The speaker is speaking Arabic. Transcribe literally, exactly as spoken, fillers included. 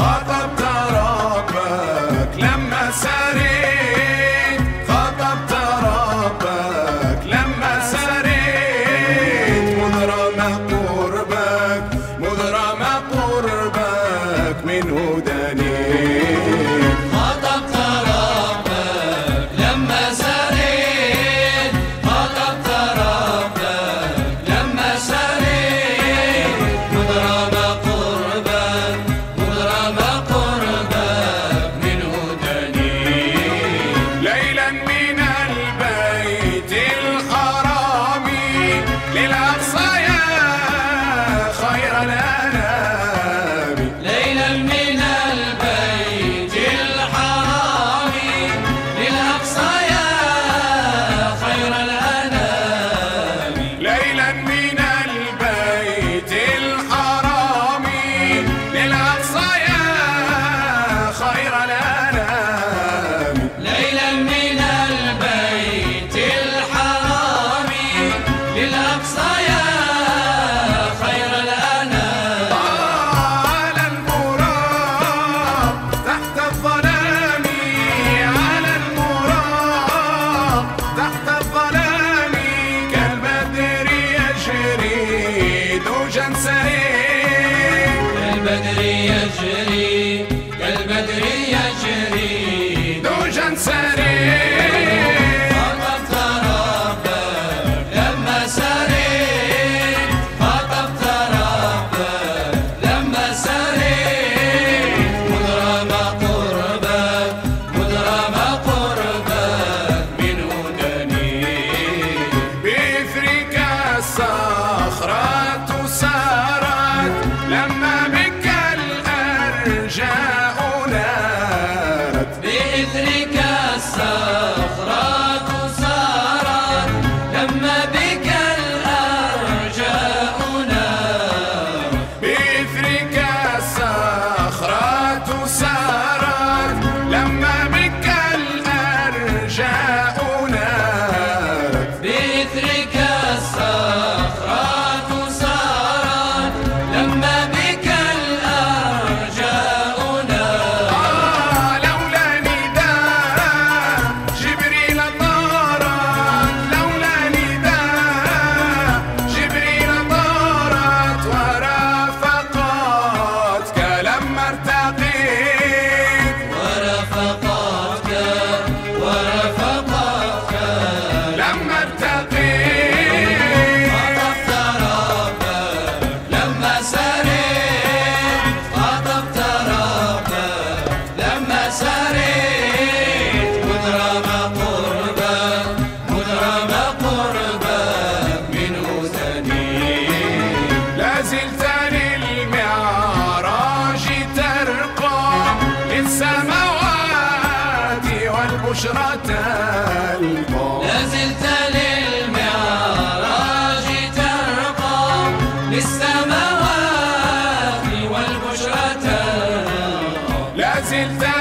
خاطبت ربك لما سريت، خاطبت ربك لما سريت، مذرم قربك مذرم قربك منه دنيت. خاطبت ربك لما سريت، خاطبت ربك لما سريت، مذرم قربك مذرم قربك منه دنيت. ليلا من البيت الحرام للأقصى يا خير الأنام، ليلا من البيت الحرام للأقصى يا خير الأنام، ليلا من البيت الحرام للأقصى يا خير الأنام، ليلا من البيت الحرام للأقصى يا خير الأنام. على المراب تحت الظلام، على المراب تحت الظلام، كالبدر يجري دوجا سريع، كالبدر يجري كالبدر يجري دوجا سريع. خاطبت ربك لما سريت، خاطبت ربك لما سريت، مذرم قربك مذرم قربك منه دنيت. بإثرك الصخرة سارت لما بك الأرجاء نارت، بإثرك الصخرة سارت لما بك الأرجاء نارت، بإثرك الصخرة سارت لما بك الأرجاء نارت، بإثرك الصخرة سارت لما بك الأرجاء نارت. آه لولا نداء جبريل طارت، لولا نداء جبريل طارت، ورافقتك لما ارتقيت، ورفقتك ورفقتك لما ارتقيت. خاطبت ربك لما سريت، خاطبت ربك لما سريت، مذرم قربك مذرم قربك منه دنيت. لازلت للمعراج ترقى للسماوات والبشرى تلقى، لازلت للمعراج ترقى للسماوات والبشرى تلقى، لازلت